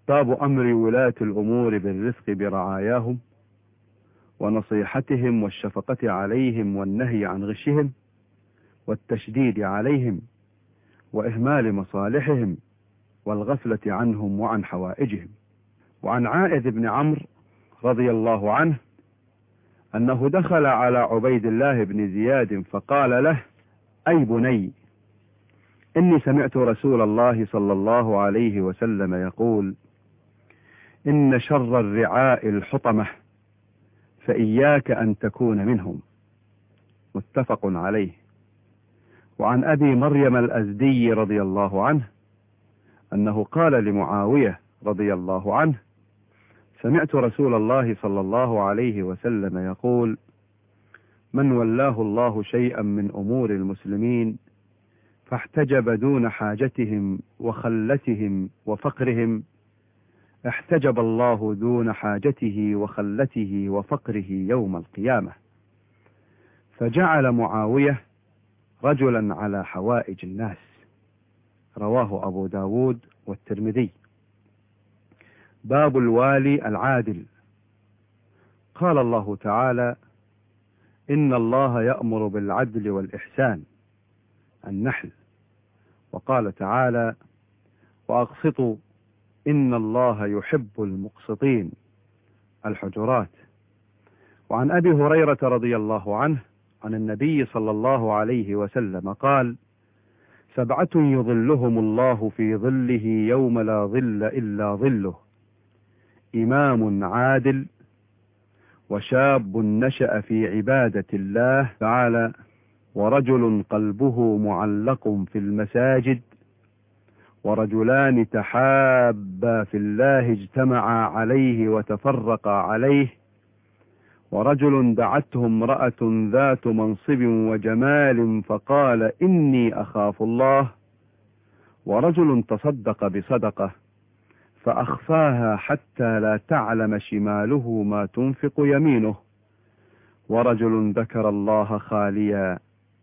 باب أمر ولاة الأمور بالرفق برعاياهم ونصيحتهم والشفقة عليهم والنهي عن غشهم والتشديد عليهم وإهمال مصالحهم والغفلة عنهم وعن حوائجهم. وعن عائذ بن عمرو رضي الله عنه أنه دخل على عبيد الله بن زياد فقال له: أي بني، إني سمعت رسول الله صلى الله عليه وسلم يقول: إن شر الرعاء الحطمة، فإياك أن تكون منهم. متفق عليه. وعن أبي مريم الأزدي رضي الله عنه أنه قال لمعاوية رضي الله عنه: سمعت رسول الله صلى الله عليه وسلم يقول: من ولاه الله شيئا من أمور المسلمين فاحتجب دون حاجتهم وخلتهم وفقرهم، احتجب الله دون حاجته وخلته وفقره يوم القيامة. فجعل معاوية رجلا على حوائج الناس. رواه أبو داود والترمذي. باب الوالي العادل. قال الله تعالى: إن الله يأمر بالعدل والإحسان. النحل. وقال تعالى: وأقسطوا إن الله يحب المقسطين. الحجرات. وعن أبي هريرة رضي الله عنه عن النبي صلى الله عليه وسلم قال: 7 يظلهم الله في ظله يوم لا ظل إلا ظله: إمام عادل، وشاب نشأ في عبادة الله تعالى، ورجل قلبه معلق في المساجد، ورجلان تحابا في الله اجتمعا عليه وتفرقا عليه، ورجل دعته امرأة ذات منصب وجمال فقال: إني أخاف الله، ورجل تصدق بصدقة فأخفاها حتى لا تعلم شماله ما تنفق يمينه، ورجل ذكر الله خاليا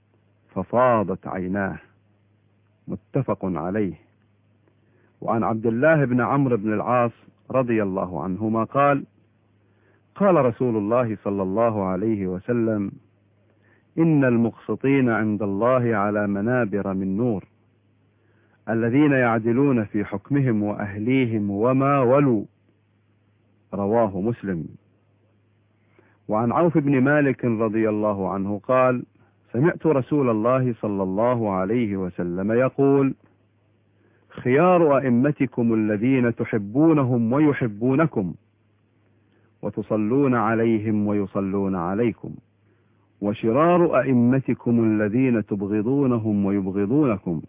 ففاضت عيناه. متفق عليه. وعن عبد الله بن عمرو بن العاص رضي الله عنهما قال: قال رسول الله صلى الله عليه وسلم: إن المقسطين عند الله على منابر من نور، الذين يعدلون في حكمهم وأهليهم وما ولوا. رواه مسلم. وعن عوف بن مالك رضي الله عنه قال: سمعت رسول الله صلى الله عليه وسلم يقول: خيار أئمتكم الذين تحبونهم ويحبونكم، وتصلون عليهم ويصلون عليكم، وشرار أئمتكم الذين تبغضونهم ويبغضونكم،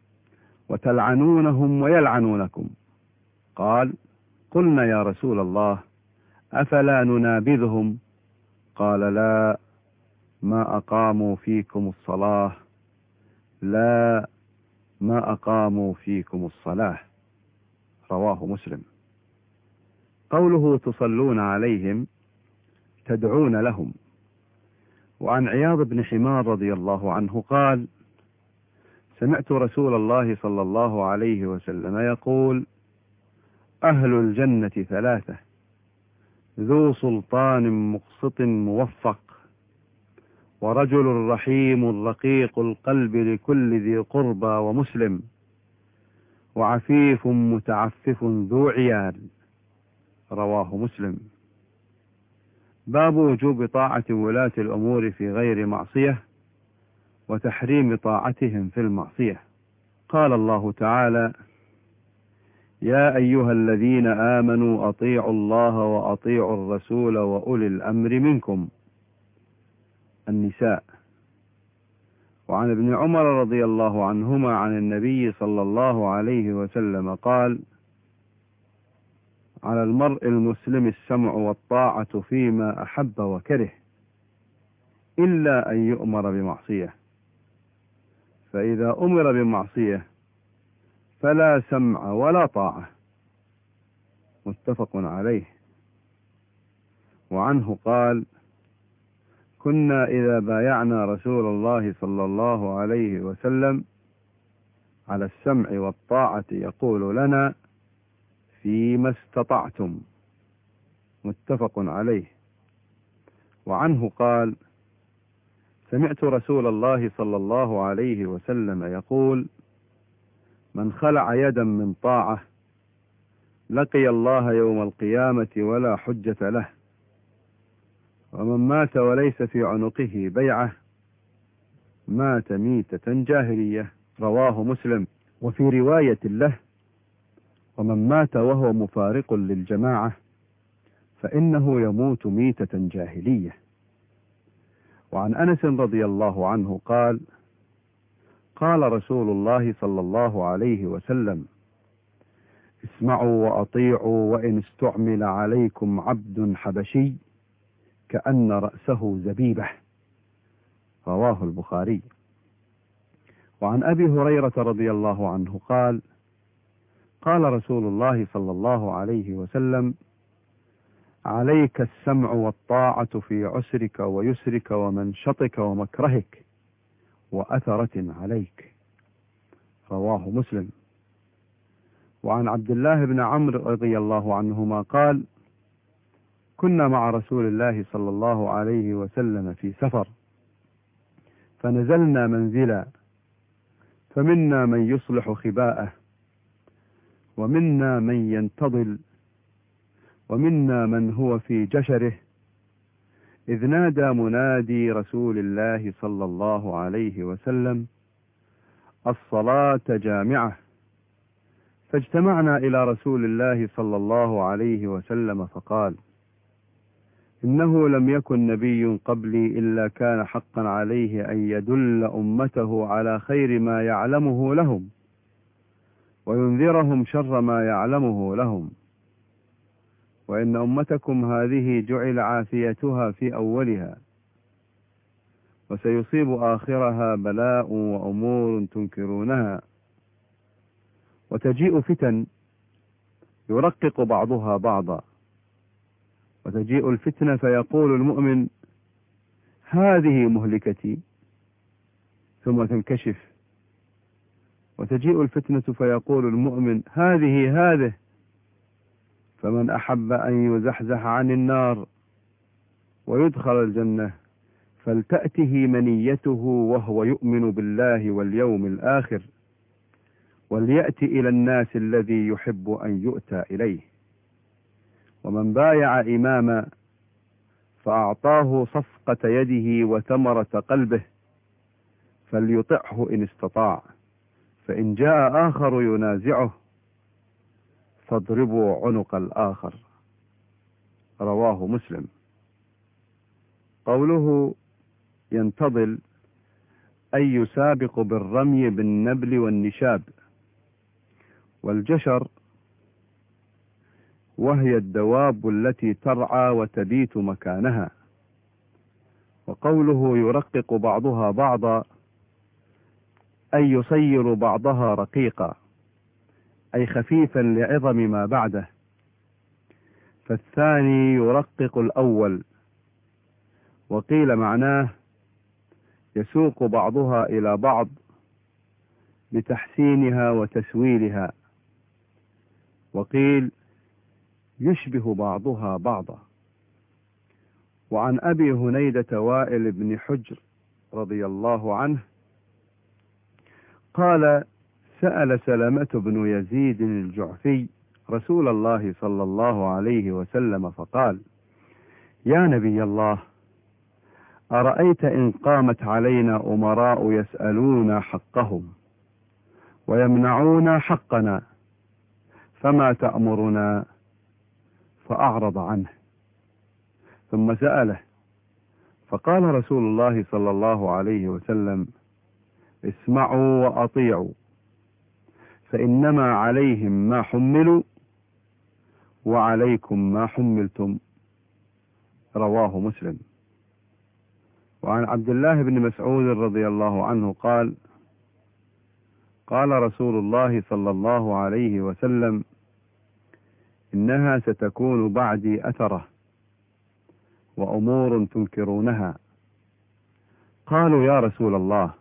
وتلعنونهم ويلعنونكم. قال: قلنا يا رسول الله أفلا ننابذهم؟ قال: لا، ما أقاموا فيكم الصلاة، لا، ما أقاموا فيكم الصلاة. رواه مسلم. قوله تصلون عليهم تدعون لهم. وعن عياض بن حمار رضي الله عنه قال: سمعت رسول الله صلى الله عليه وسلم يقول: أهل الجنة 3: ذو سلطان مقسط موفق، ورجل رحيم رقيق القلب لكل ذي قربى ومسلم، وعفيف متعفف ذو عيال. رواه مسلم. باب وجوب طاعة ولاة الأمور في غير معصية وتحريم طاعتهم في المعصية. قال الله تعالى: يا أيها الذين آمنوا أطيعوا الله وأطيعوا الرسول وأولي الأمر منكم. النساء. وعن ابن عمر رضي الله عنهما عن النبي صلى الله عليه وسلم قال: على المرء المسلم السمع والطاعة فيما أحب وكره، إلا أن يؤمر بمعصية، فإذا أمر بمعصية فلا سمع ولا طاعة. متفق عليه. وعنه قال: كنا إذا بايعنا رسول الله صلى الله عليه وسلم على السمع والطاعة يقول لنا: فيما استطعتم. متفق عليه. وعنه قال: سمعت رسول الله صلى الله عليه وسلم يقول: من خلع يدا من طاعة لقي الله يوم القيامة ولا حجة له، ومن مات وليس في عنقه بيعة مات ميتة جاهلية. رواه مسلم. وفي رواية له: ومن مات وهو مفارق للجماعة فإنه يموت ميتة جاهلية. وعن أنس رضي الله عنه قال: قال رسول الله صلى الله عليه وسلم: اسمعوا وأطيعوا وإن استعمل عليكم عبد حبشي كأن رأسه زبيبة. رواه البخاري. وعن أبي هريرة رضي الله عنه قال: قال رسول الله صلى الله عليه وسلم: عليك السمع والطاعة في عسرك ويسرك ومنشطك ومكرهك وأثرة عليك. رواه مسلم. وعن عبد الله بن عمرو رضي الله عنهما قال: كنا مع رسول الله صلى الله عليه وسلم في سفر، فنزلنا منزلا، فمنا من يصلح خباءه، ومنا من ينتظل، ومنا من هو في جشره، إذ نادى منادي رسول الله صلى الله عليه وسلم: الصلاة جامعة. فاجتمعنا إلى رسول الله صلى الله عليه وسلم فقال: إنه لم يكن نبي قبلي إلا كان حقا عليه أن يدل أمته على خير ما يعلمه لهم وينذرهم شر ما يعلمه لهم، وإن أمتكم هذه جعل عافيتها في أولها، وسيصيب آخرها بلاء وأمور تنكرونها، وتجيء فتن يرقق بعضها بعضا، وتجيء الفتنة فيقول المؤمن: هذه مهلكتي، ثم تنكشف، وتجيء الفتنة فيقول المؤمن: هذه، فمن أحب أن يزحزح عن النار ويدخل الجنة فلتأته منيته وهو يؤمن بالله واليوم الآخر، وليأتي إلى الناس الذي يحب أن يؤتى إليه. ومن بايع إماما فأعطاه صفقة يده وثمرة قلبه فليطعه إن استطاع، فإن جاء آخر ينازعه فاضربوا عنق الآخر. رواه مسلم. قوله ينتظل أي يسابق بالرمي بالنبل والنشاب. والجشر وهي الدواب التي ترعى وتبيت مكانها. وقوله يرقق بعضها بعضا أي يصير بعضها رقيقا، أي خفيفا لعظم ما بعده، فالثاني يرقق الأول. وقيل معناه يسوق بعضها إلى بعض بتحسينها وتسويلها، وقيل يشبه بعضها بعضا. وعن أبي هنيدة وائل بن حجر رضي الله عنه قال: سأل سلمة بن يزيد الجعفي رسول الله صلى الله عليه وسلم فقال: يا نبي الله، أرأيت إن قامت علينا أمراء يسألون حقهم ويمنعون حقنا فما تأمرنا؟ فأعرض عنه، ثم سأله فقال رسول الله صلى الله عليه وسلم: اسمعوا وأطيعوا، فإنما عليهم ما حملوا وعليكم ما حملتم. رواه مسلم. وعن عبد الله بن مسعود رضي الله عنه قال: قال رسول الله صلى الله عليه وسلم: إنها ستكون بعدي أثرة وأمور تنكرونها. قالوا: يا رسول الله،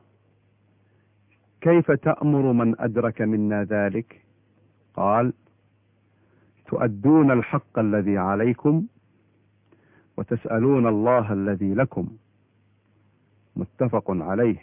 كيف تأمر من أدرك منا ذلك؟ قال: تؤدون الحق الذي عليكم وتسألون الله الذي لكم. متفق عليه.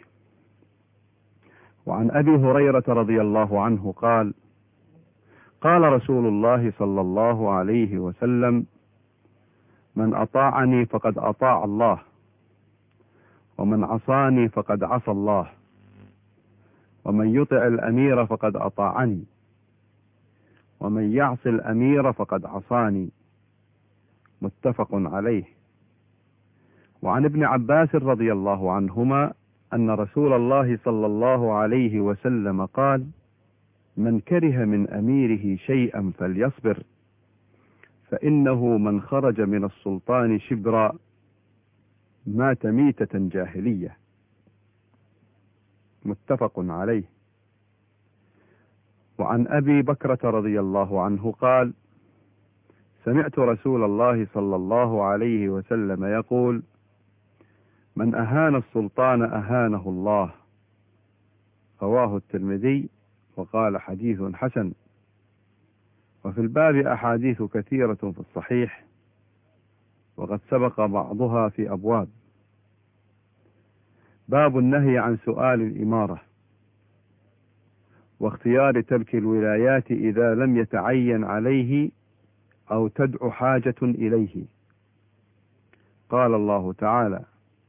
وعن أبي هريرة رضي الله عنه قال: قال رسول الله صلى الله عليه وسلم: من أطاعني فقد أطاع الله، ومن عصاني فقد عصى الله، ومن يطع الأمير فقد أطاعني، ومن يعص الأمير فقد عصاني. متفق عليه. وعن ابن عباس رضي الله عنهما أن رسول الله صلى الله عليه وسلم قال: من كره من أميره شيئا فليصبر، فإنه من خرج من السلطان شبرا مات ميتة جاهلية. متفق عليه. وعن أبي بكرة رضي الله عنه قال: سمعت رسول الله صلى الله عليه وسلم يقول: من أهان السلطان أهانه الله. رواه الترمذي وقال: حديث حسن. وفي الباب أحاديث كثيرة في الصحيح، وقد سبق بعضها في أبواب. باب النهي عن سؤال الإمارة، واختيار ترك الولايات إذا لم يتعين عليه أو تدعو حاجة إليه. قال الله تعالى: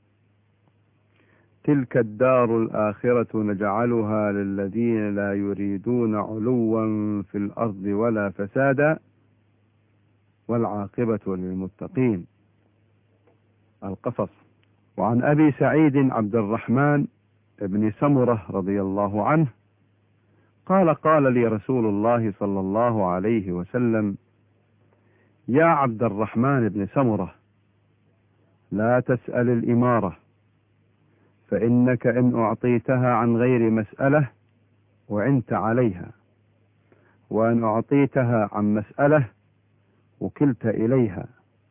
تلك الدار الآخرة نجعلها للذين لا يريدون علوا في الأرض ولا فسادا والعاقبة للمتقين. القصص. وعن أبي سعيد عبد الرحمن بن سمرة رضي الله عنه قال: قال لي رسول الله صلى الله عليه وسلم: يا عبد الرحمن بن سمرة، لا تسأل الإمارة، فإنك إن أعطيتها عن غير مسألة وعنت عليها، وإن أعطيتها عن مسألة وكلت إليها.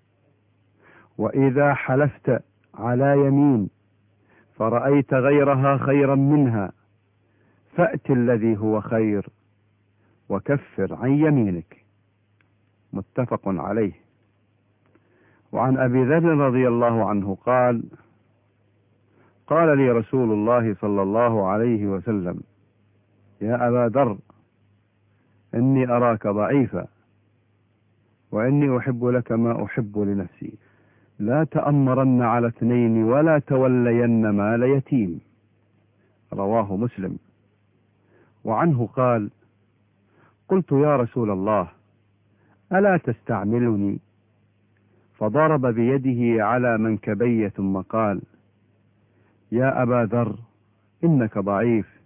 وإذا حلفت على يمين فرأيت غيرها خيرا منها فأت الذي هو خير وكفر عن يمينك. متفق عليه. وعن أبي ذر رضي الله عنه قال: قال لي رسول الله صلى الله عليه وسلم: يا أبا ذر، إني أراك ضعيفا، وإني أحب لك ما أحب لنفسي، لا تأمرن على اثنين ولا تولين مال يتيم. رواه مسلم. وعنه قال: قلت يا رسول الله، ألا تستعملني؟ فضرب بيده على منكبي ثم قال: يا أبا ذر، إنك ضعيف،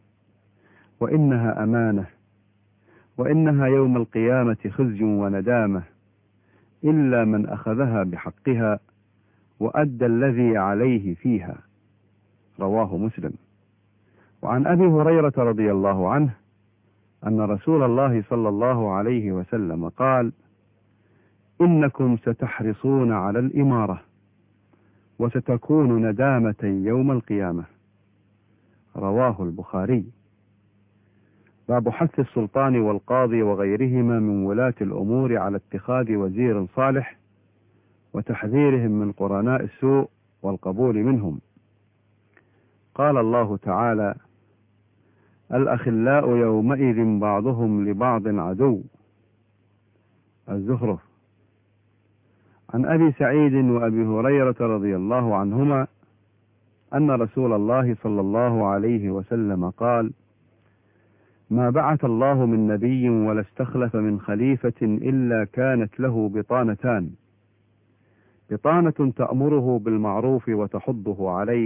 وإنها أمانة، وإنها يوم القيامة خزي وندامة، إلا من أخذها بحقها وأدى الذي عليه فيها. رواه مسلم. وعن أبي هريرة رضي الله عنه أن رسول الله صلى الله عليه وسلم قال: إنكم ستحرصون على الإمارة، وستكون ندامة يوم القيامة. رواه البخاري. باب حث السلطان والقاضي وغيرهما من ولاة الأمور على اتخاذ وزير صالح، وتحذيرهم من قرناء السوء والقبول منهم. قال الله تعالى: الأخلاء يومئذ بعضهم لبعض عدو. الزخرف. عن أبي سعيد وأبي هريرة رضي الله عنهما أن رسول الله صلى الله عليه وسلم قال: ما بعث الله من نبي ولا استخلف من خليفة إلا كانت له بطانتان: بطانة تأمره بالمعروف وتحضه عليه،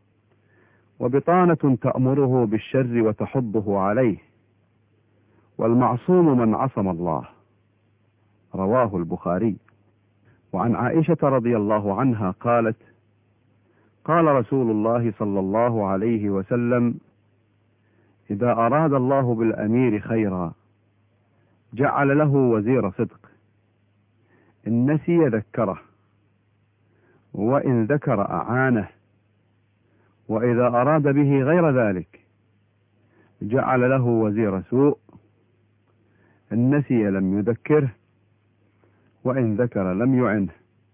وبطانة تأمره بالشر وتحضه عليه، والمعصوم من عصم الله. رواه البخاري. وعن عائشة رضي الله عنها قالت: قال رسول الله صلى الله عليه وسلم: إذا أراد الله بالأمير خيرا جعل له وزير صدق، إن نسي ذكره، وإن ذكر أعانه، وإذا أراد به غير ذلك جعل له وزير سوء، إن نسي لم يذكره، وإن ذكر لم يعنه.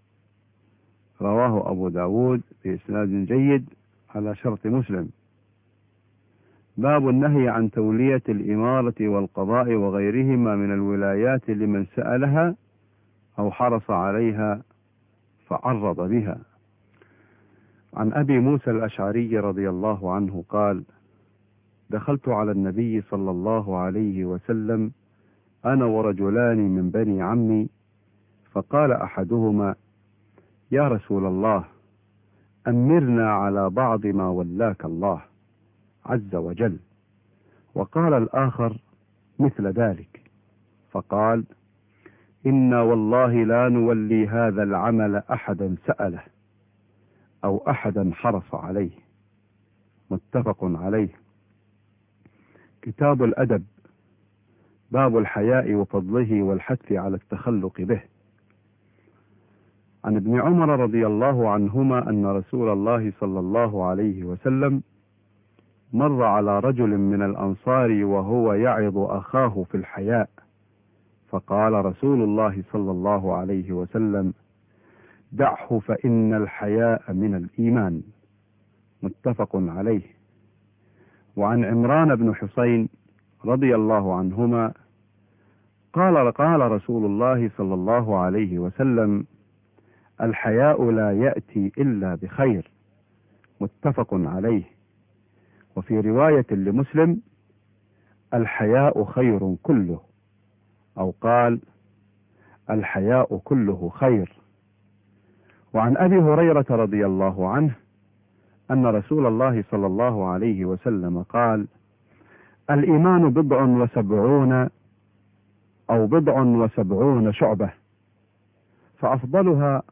رواه أبو داود بإسناد جيد على شرط مسلم. باب النهي عن تولية الإمارة والقضاء وغيرهما من الولايات لمن سألها أو حرص عليها فعرض بها. عن أبي موسى الأشعري رضي الله عنه قال: دخلت على النبي صلى الله عليه وسلم أنا ورجلان من بني عمي، فقال أحدهما: يا رسول الله، أمرنا على بعض ما ولاك الله عز وجل. وقال الآخر مثل ذلك، فقال: إنا والله لا نولي هذا العمل أحدا سأله أو أحدا حرص عليه. متفق عليه. كتاب الأدب، باب الحياء وفضله والحث على التخلق به. عن ابن عمر رضي الله عنهما أن رسول الله صلى الله عليه وسلم مر على رجل من الأنصار وهو يعظ أخاه في الحياء، فقال رسول الله صلى الله عليه وسلم: دعه فإن الحياء من الإيمان. متفق عليه. وعن عمران بن حسين رضي الله عنهما قال رسول الله صلى الله عليه وسلم: الحياء لا يأتي إلا بخير. متفق عليه. وفي رواية لمسلم: الحياء خير كله، أو قال: الحياء كله خير. وعن أبي هريرة رضي الله عنه أن رسول الله صلى الله عليه وسلم قال: الإيمان 79 أو 79 شعبة، فأفضلها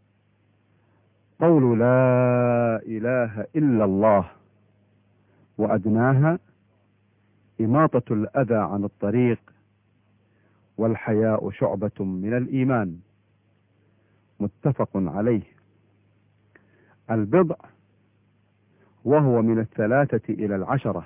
قول لا إله إلا الله، وأدناها إماطة الأذى عن الطريق، والحياء شعبة من الإيمان. متفق عليه. البضع وهو من 3 إلى 10،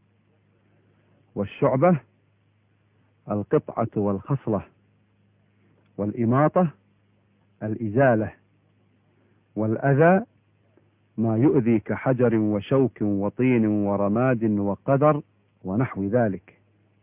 والشعبة القطعة والخصلة، والإماطة الإزالة، والأذى ما يؤذي كحجر وشوك وطين ورماد وقدر ونحو ذلك.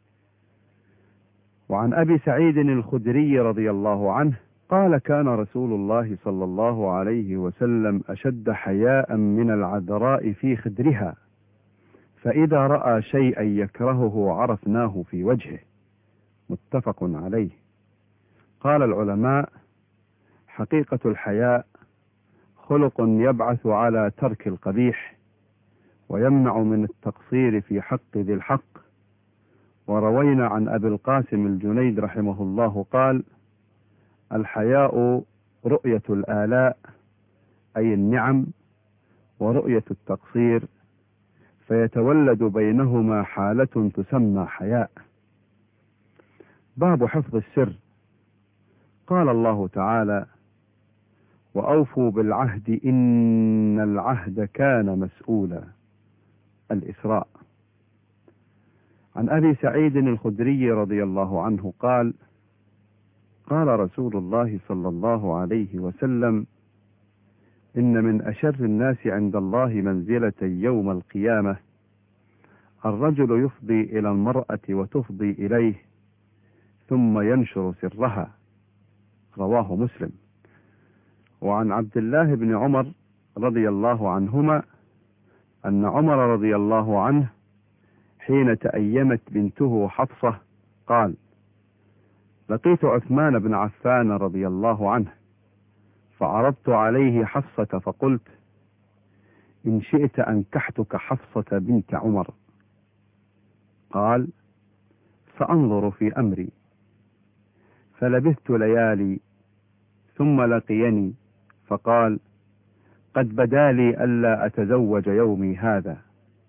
وعن أبي سعيد الخدري رضي الله عنه قال: كان رسول الله صلى الله عليه وسلم أشد حياء من العذراء في خدرها، فإذا رأى شيئا يكرهه عرفناه في وجهه. متفق عليه. قال العلماء: حقيقة الحياء خلق يبعث على ترك القبيح ويمنع من التقصير في حق ذي الحق. وروينا عن أبي القاسم الجنيد رحمه الله قال: الحياء رؤية الآلاء أي النعم، ورؤية التقصير، فيتولد بينهما حالة تسمى حياء. باب حفظ السر. قال الله تعالى: وأوفوا بالعهد إن العهد كان مسؤولا. الإسراء. عن أبي سعيد الخدري رضي الله عنه قال: قال رسول الله صلى الله عليه وسلم: إن من أشر الناس عند الله منزلة يوم القيامة الرجل يفضي إلى المرأة وتفضي إليه ثم ينشر سرها. رواه مسلم. وعن عبد الله بن عمر رضي الله عنهما أن عمر رضي الله عنه حين تأيمت بنته حفصة قال: لقيت عثمان بن عفان رضي الله عنه فعرضت عليه حفصة فقلت: إن شئت أنكحتك حفصة بنت عمر. قال: سأنظر في أمري. فلبثت ليالي ثم لقيني فقال: قد بدا لي ألا أتزوج يومي هذا.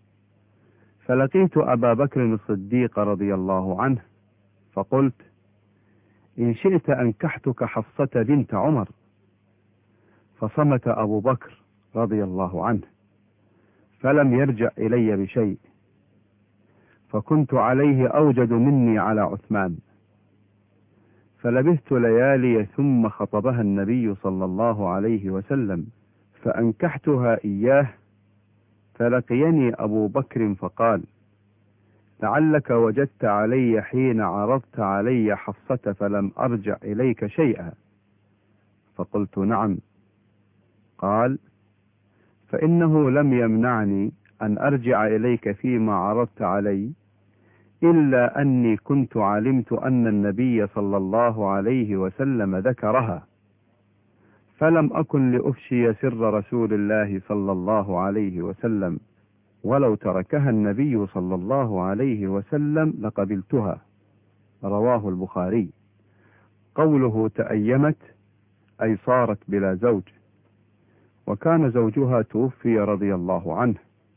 فلقيت أبا بكر الصديق رضي الله عنه فقلت: إن شئت أنكحتك حفصة بنت عمر. فصمت أبو بكر رضي الله عنه فلم يرجع إلي بشيء، فكنت عليه أوجد مني على عثمان. فلبثت ليالي ثم خطبها النبي صلى الله عليه وسلم فأنكحتها إياه. فلقيني أبو بكر فقال: لعلك وجدت علي حين عرضت علي حفصة فلم أرجع إليك شيئا. فقلت: نعم. قال: فإنه لم يمنعني أن أرجع إليك فيما عرضت علي إلا أني كنت علمت أن النبي صلى الله عليه وسلم ذكرها، فلم أكن لأفشي سر رسول الله صلى الله عليه وسلم، ولو تركها النبي صلى الله عليه وسلم لقبلتها. رواه البخاري. قوله تأيمت أي صارت بلا زوج، وكان زوجها توفي رضي الله عنه.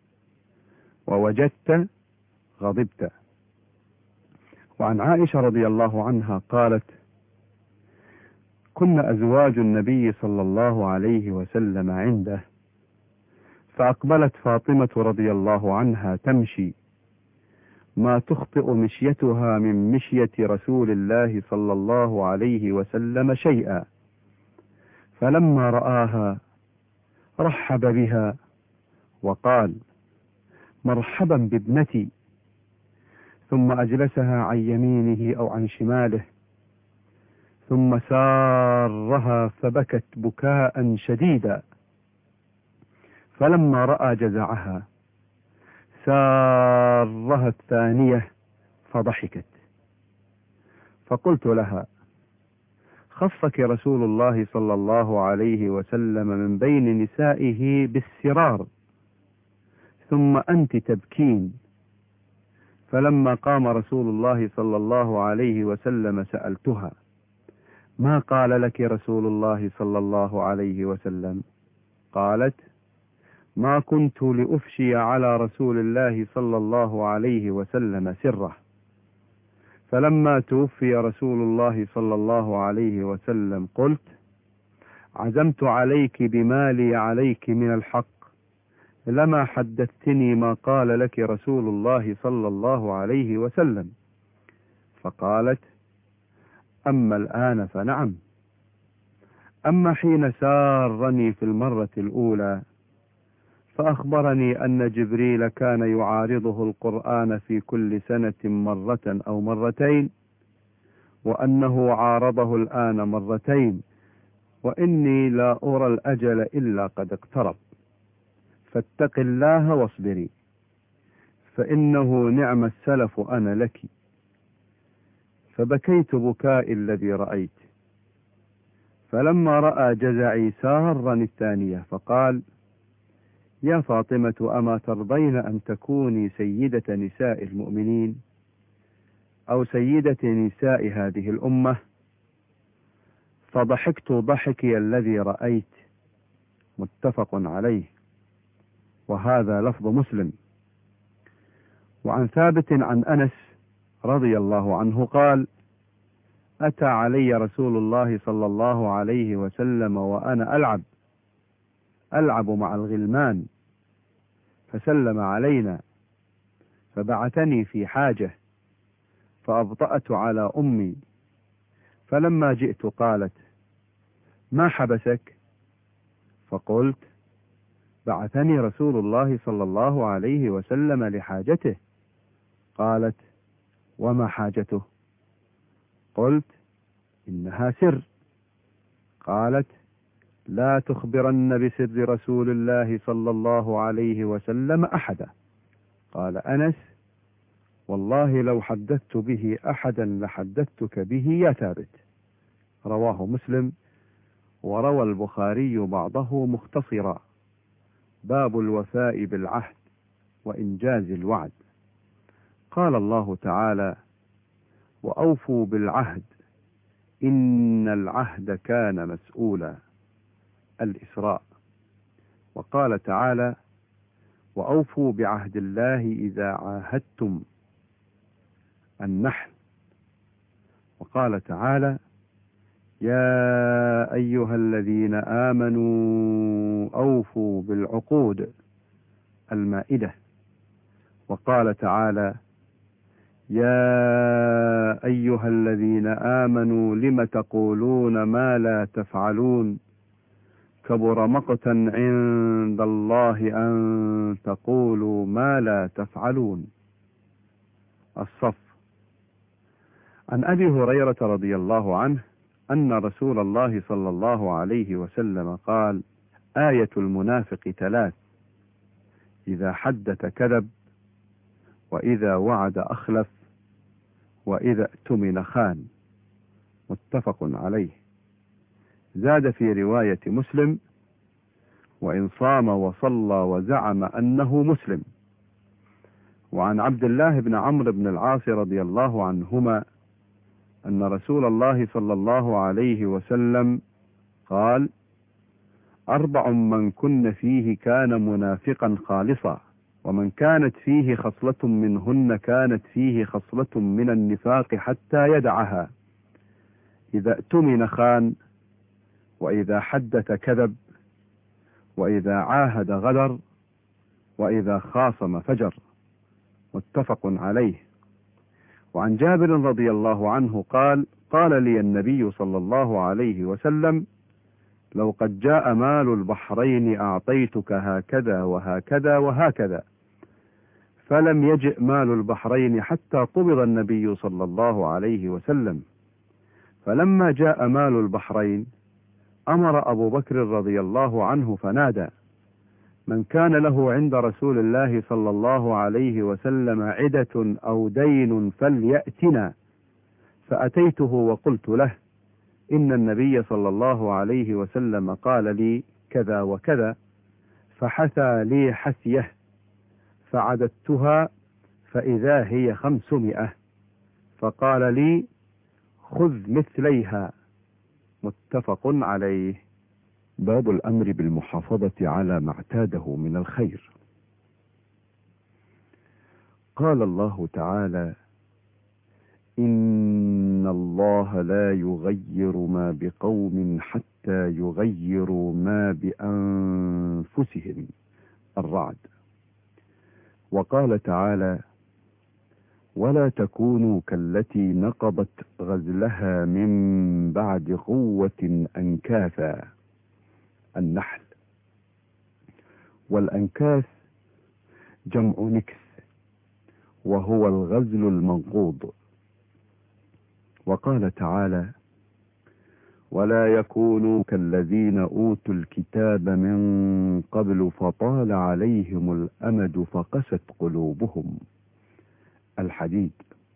ووجدت غضبت. وعن عائشة رضي الله عنها قالت: كنا أزواج النبي صلى الله عليه وسلم عنده، فأقبلت فاطمة رضي الله عنها تمشي ما تخطئ مشيتها من مشية رسول الله صلى الله عليه وسلم شيئا، فلما رآها رحب بها وقال: مرحبا بابنتي، ثم أجلسها عن يمينه أو عن شماله، ثم سارها فبكت بكاء شديدا، فلما رأى جزعها سارها الثانية فضحكت. فقلت لها: خصك رسول الله صلى الله عليه وسلم من بين نسائه بالسرار، ثم أنت تبكين. فلما قام رسول الله صلى الله عليه وسلم سألتها: ما قال لك رسول الله صلى الله عليه وسلم؟ قالت: ما كنت لأفشي على رسول الله صلى الله عليه وسلم سره. فلما توفي رسول الله صلى الله عليه وسلم قلت: عزمت عليك بما لي عليك من الحق، لما حدثتني ما قال لك رسول الله صلى الله عليه وسلم. فقالت: أما الآن فنعم، أما حين سارني في المرة الأولى فأخبرني أن جبريل كان يعارضه القرآن في كل سنة مرة أو مرتين، وأنه عارضه الآن مرتين، وإني لا أرى الأجل إلا قد اقترب، فاتق الله واصبري، فإنه نعم السلف أنا لك. فبكيت بكاء الذي رأيت. فلما رأى جزعي سارني الثانية فقال: يا فاطمة، أما ترضين أن تكوني سيدة نساء المؤمنين أو سيدة نساء هذه الأمة؟ فضحكت ضحكي الذي رأيت. متفق عليه، وهذا لفظ مسلم. وعن ثابت عن أنس رضي الله عنه قال: أتى علي رسول الله صلى الله عليه وسلم وأنا ألعب مع الغلمان، فسلم علينا، فبعثني في حاجة، فأبطأت على أمي، فلما جئت قالت: ما حبسك؟ فقلت: بعثني رسول الله صلى الله عليه وسلم لحاجته. قالت: وما حاجته؟ قلت: إنها سر. قالت: لا تخبرن بسر رسول الله صلى الله عليه وسلم أحدا. قال أنس: والله لو حدثت به أحدا لحدثتك به يا ثابت. رواه مسلم. وروى البخاري بعضه مختصرا. باب الوفاء بالعهد وإنجاز الوعد. قال الله تعالى: وأوفوا بالعهد إن العهد كان مسؤولا. الإسراء. وقال تعالى: وأوفوا بعهد الله إذا عاهدتم. النحل. وقال تعالى: يا أيها الذين آمنوا أوفوا بالعقود. المائدة. وقال تعالى: يا أيها الذين آمنوا لم تقولون ما لا تفعلون كبر مقتا عند الله أن تقولوا ما لا تفعلون. الصف. عن أبي هريرة رضي الله عنه أن رسول الله صلى الله عليه وسلم قال: آية المنافق 3: إذا حدث كذب، وإذا وعد أخلف، وإذا اؤتمن خان. متفق عليه. زاد في رواية مسلم: وإن صام وصلى وزعم أنه مسلم. وعن عبد الله بن عمرو بن العاص رضي الله عنهما أن رسول الله صلى الله عليه وسلم قال: 4 من كن فيه كان منافقا خالصا، ومن كانت فيه خصلة منهن كانت فيه خصلة من النفاق حتى يدعها: إذا اؤتمن خان، وإذا حدث كذب، وإذا عاهد غدر، وإذا خاصم فجر. متفق عليه. وعن جابر رضي الله عنه قال: قال لي النبي صلى الله عليه وسلم: لو قد جاء مال البحرين أعطيتك هكذا وهكذا وهكذا. فلم يجئ مال البحرين حتى قبض النبي صلى الله عليه وسلم. فلما جاء مال البحرين أمر أبو بكر رضي الله عنه فنادى: من كان له عند رسول الله صلى الله عليه وسلم عدة أو دين فليأتنا. فأتيته وقلت له: إن النبي صلى الله عليه وسلم قال لي كذا وكذا. فحثى لي حثيه فعددتها فإذا هي 500. فقال لي: خذ مثليها. متفق عليه. باب الأمر بالمحافظة على ما اعتاده من الخير. قال الله تعالى: إن الله لا يغير ما بقوم حتى يغيروا ما بأنفسهم. الرعد. وقال تعالى: ولا تكونوا كالتي نقضت غزلها من بعد قوة أنكاثا. النحل. والأنكاث جمع نكث، وهو الغزل المنقوض. وقال تعالى: ولا يكونوا كالذين أوتوا الكتاب من قبل فطال عليهم الأمد فقست قلوبهم. الحديد.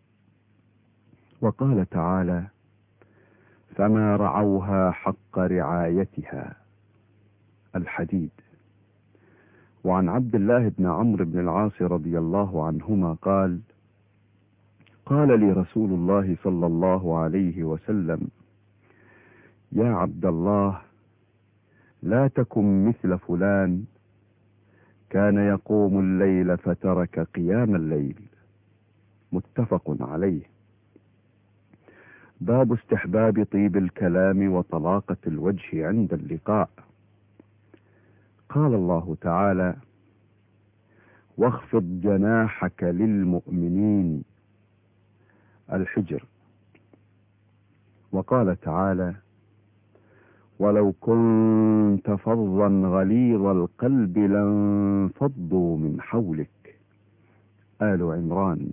وقال تعالى: فما رعوها حق رعايتها. الحديد. وعن عبد الله بن عمرو بن العاص رضي الله عنهما قال: قال لي رسول الله صلى الله عليه وسلم: يا عبد الله، لا تكن مثل فلان كان يقوم الليل فترك قيام الليل. متفق عليه. باب استحباب طيب الكلام وطلاقة الوجه عند اللقاء. قال الله تعالى: واخفض جناحك للمؤمنين. الحجر. وقال تعالى: ولو كنت فظا غليظ القلب لانفضوا من حولك. آل عمران.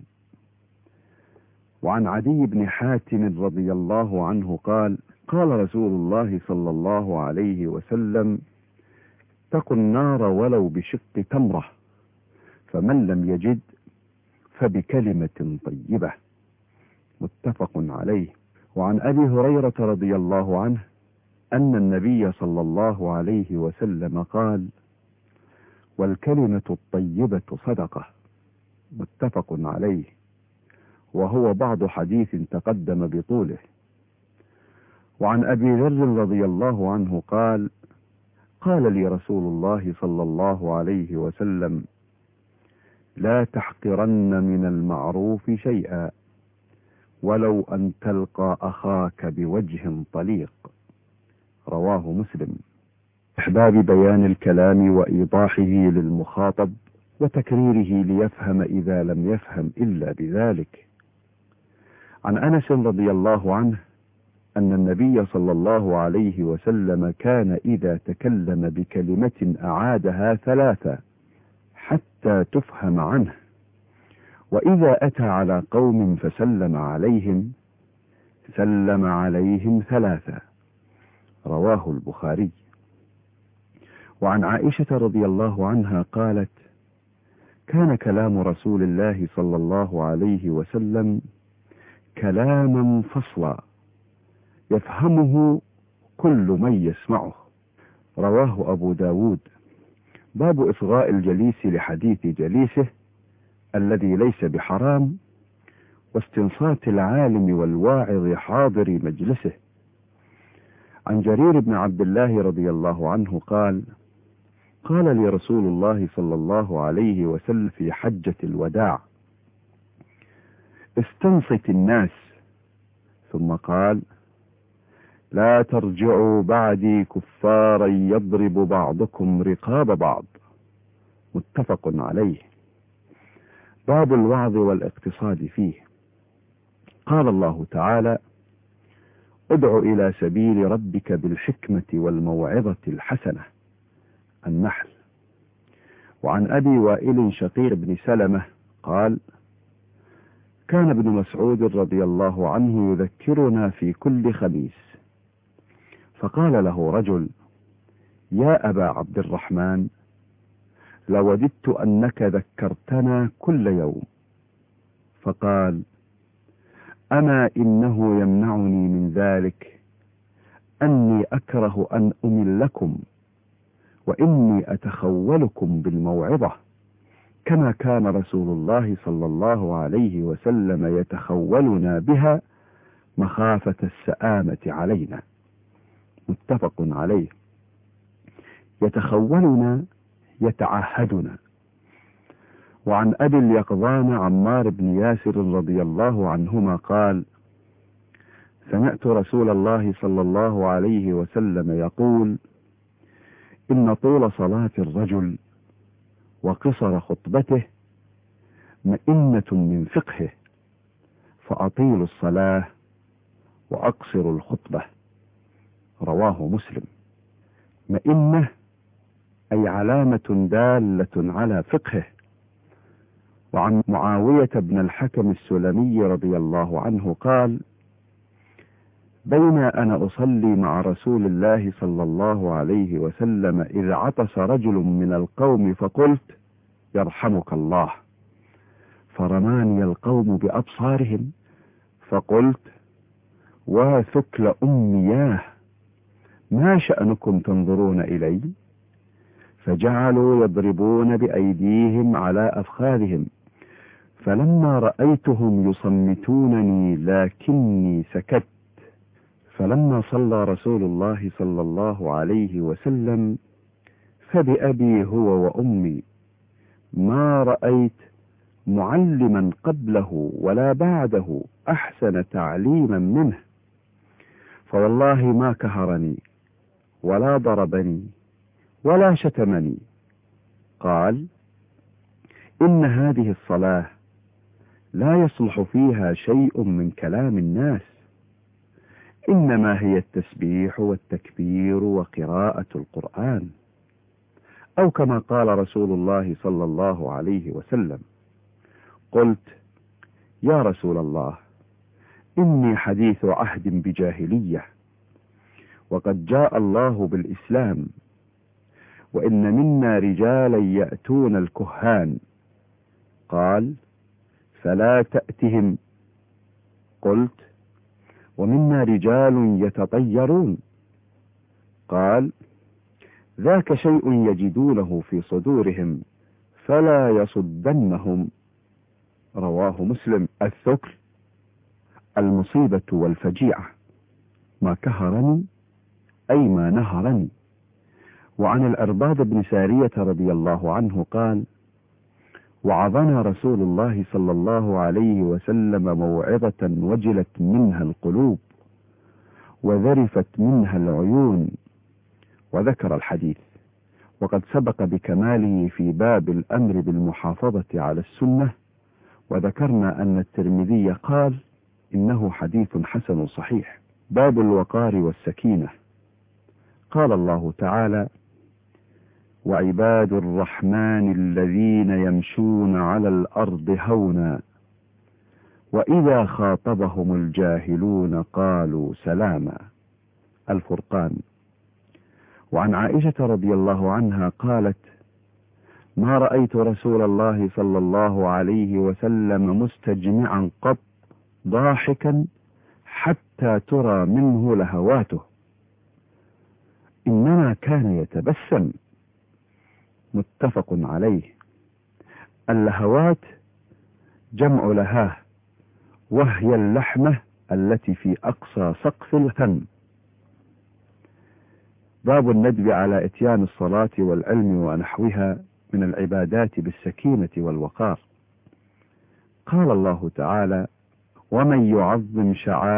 وعن عدي بن حاتم رضي الله عنه قال: قال رسول الله صلى الله عليه وسلم: اتقوا النار ولو بشق تمرة، فمن لم يجد فبكلمة طيبة. متفق عليه. وعن أبي هريرة رضي الله عنه أن النبي صلى الله عليه وسلم قال: والكلمة الطيبة صدقة. متفق عليه، وهو بعض حديث تقدم بطوله. وعن أبي ذر رضي الله عنه قال: قال لي رسول الله صلى الله عليه وسلم: لا تحقرن من المعروف شيئا ولو أن تلقى أخاك بوجه طليق. رواه مسلم. استحباب بيان الكلام وإيضاحه للمخاطب وتكريره ليفهم إذا لم يفهم إلا بذلك. عن أنس رضي الله عنه أن النبي صلى الله عليه وسلم كان إذا تكلم بكلمة أعادها ثلاثة حتى تفهم عنه، وإذا أتى على قوم فسلم عليهم سلم عليهم ثلاثة. رواه البخاري. وعن عائشة رضي الله عنها قالت: كان كلام رسول الله صلى الله عليه وسلم كلاما فصلا يفهمه كل من يسمعه. رواه أبو داود. باب إصغاء الجليس لحديث جليسه الذي ليس بحرام، واستنصات العالم والواعظ حاضر مجلسه. عن جرير بن عبد الله رضي الله عنه قال: قال لي رسول الله صلى الله عليه وسلم في حجة الوداع: استنصت الناس، ثم قال: لا ترجعوا بعدي كفارا يضرب بعضكم رقاب بعض. متفق عليه. باب الوعظ والاقتصاد فيه. قال الله تعالى: ادع إلى سبيل ربك بالحكمة والموعظة الحسنة. النحل. وعن أبي وائل شقيق بن سلمة قال: كان ابن مسعود رضي الله عنه يذكرنا في كل خميس، فقال له رجل: يا أبا عبد الرحمن، لوددت أنك ذكرتنا كل يوم. فقال: أما إنه يمنعني من ذلك أني أكره أن أملكم، وإني أتخولكم بالموعظة، كما كان رسول الله صلى الله عليه وسلم يتخولنا بها مخافة السآمة علينا. متفق عليه. يتخولنا يتعهدنا. وعن أبي اليقظان عمار بن ياسر رضي الله عنهما قال: سمعت رسول الله صلى الله عليه وسلم يقول: إن طول صلاة الرجل وقصر خطبته مئنة من فقهه، فأطيلوا الصلاة وأقصروا الخطبة. رواه مسلم. مئنة أي علامة دالة على فقهه. وعن معاوية بن الحكم السلمي رضي الله عنه قال: بين أنا أصلي مع رسول الله صلى الله عليه وسلم إذ عطس رجل من القوم فقلت: يرحمك الله، فرماني القوم بأبصارهم، فقلت: وثكل أمياه، ما شأنكم تنظرون إلي؟ فجعلوا يضربون بأيديهم على أفخاذهم، فلما رأيتهم يصمتونني لكني سكت. فلما صلى رسول الله صلى الله عليه وسلم فبأبي هو وأمي ما رأيت معلما قبله ولا بعده أحسن تعليما منه، فوالله ما كهرني ولا ضربني ولا شتمني. قال: إن هذه الصلاة لا يصلح فيها شيء من كلام الناس، إنما هي التسبيح والتكبير وقراءة القرآن، أو كما قال رسول الله صلى الله عليه وسلم. قلت: يا رسول الله، إني حديث عهد بجاهلية، وقد جاء الله بالإسلام، وإن منا رجالا يأتون الكهان. قال: فلا تأتهم. قلت: ومنا رجال يتطيرون. قال: ذاك شيء يجدونه في صدورهم فلا يصدنهم. رواه مسلم. الثكل المصيبة والفجيعة، ما كهرني أي ما نهرني. وعن الأرباض بن سارية رضي الله عنه قال: وعظنا رسول الله صلى الله عليه وسلم موعظة وجلت منها القلوب وذرفت منها العيون، وذكر الحديث، وقد سبق بكماله في باب الأمر بالمحافظة على السنة. وذكرنا أن الترمذي قال: إنه حديث حسن صحيح. باب الوقار والسكينة. قال الله تعالى: وعباد الرحمن الذين يمشون على الأرض هونا وإذا خاطبهم الجاهلون قالوا سلاما. الفرقان. وعن عائشة رضي الله عنها قالت: ما رأيت رسول الله صلى الله عليه وسلم مستجمعا قط ضاحكا حتى ترى منه لهواته، إنما كان يتبسم. متفق عليه. اللهوات جمع لهاه، وهي اللحمة التي في أقصى سقف الفم. باب الندب على إتيان الصلاة والعلم ونحوها من العبادات بالسكينة والوقار. قال الله تعالى: ومن يعظم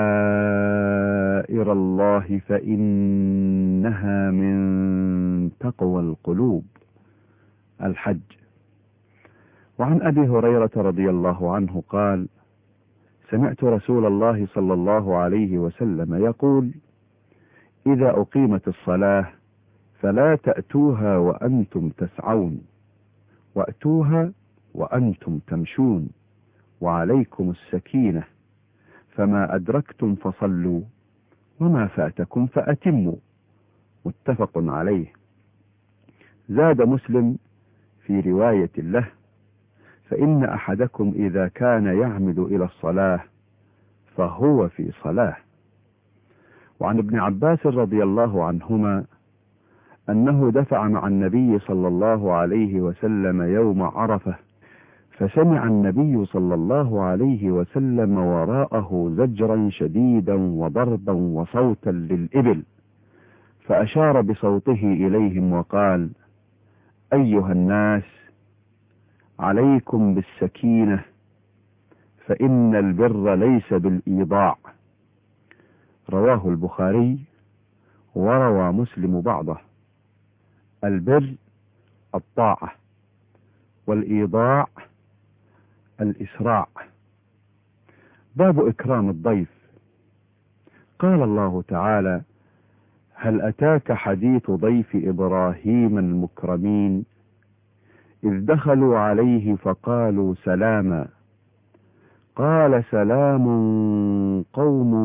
شعائر الله فإنها من تقوى القلوب. الحج. وعن أبي هريرة رضي الله عنه قال: سمعت رسول الله صلى الله عليه وسلم يقول: إذا أقيمت الصلاة فلا تأتوها وأنتم تسعون، وأتوها وأنتم تمشون، وعليكم السكينة، فما أدركتم فصلوا وما فاتكم فأتموا. متفق عليه. زاد مسلم في رواية له: فإن أحدكم إذا كان يعمد إلى الصلاة فهو في صلاة. وعن ابن عباس رضي الله عنهما أنه دفع مع النبي صلى الله عليه وسلم يوم عرفة، فسمع النبي صلى الله عليه وسلم وراءه زجرا شديدا وضربا وصوتا للإبل، فأشار بصوته إليهم وقال: أيها الناس، عليكم بالسكينة، فإن البر ليس بالإيضاع. رواه البخاري وروى مسلم بعضه. البر الطاعة، والإيضاع الإسراع. باب إكرام الضيف. قال الله تعالى: هل أتاك حديث ضيف إبراهيم المكرمين إذ دخلوا عليه فقالوا سلاما، قال سلام قوم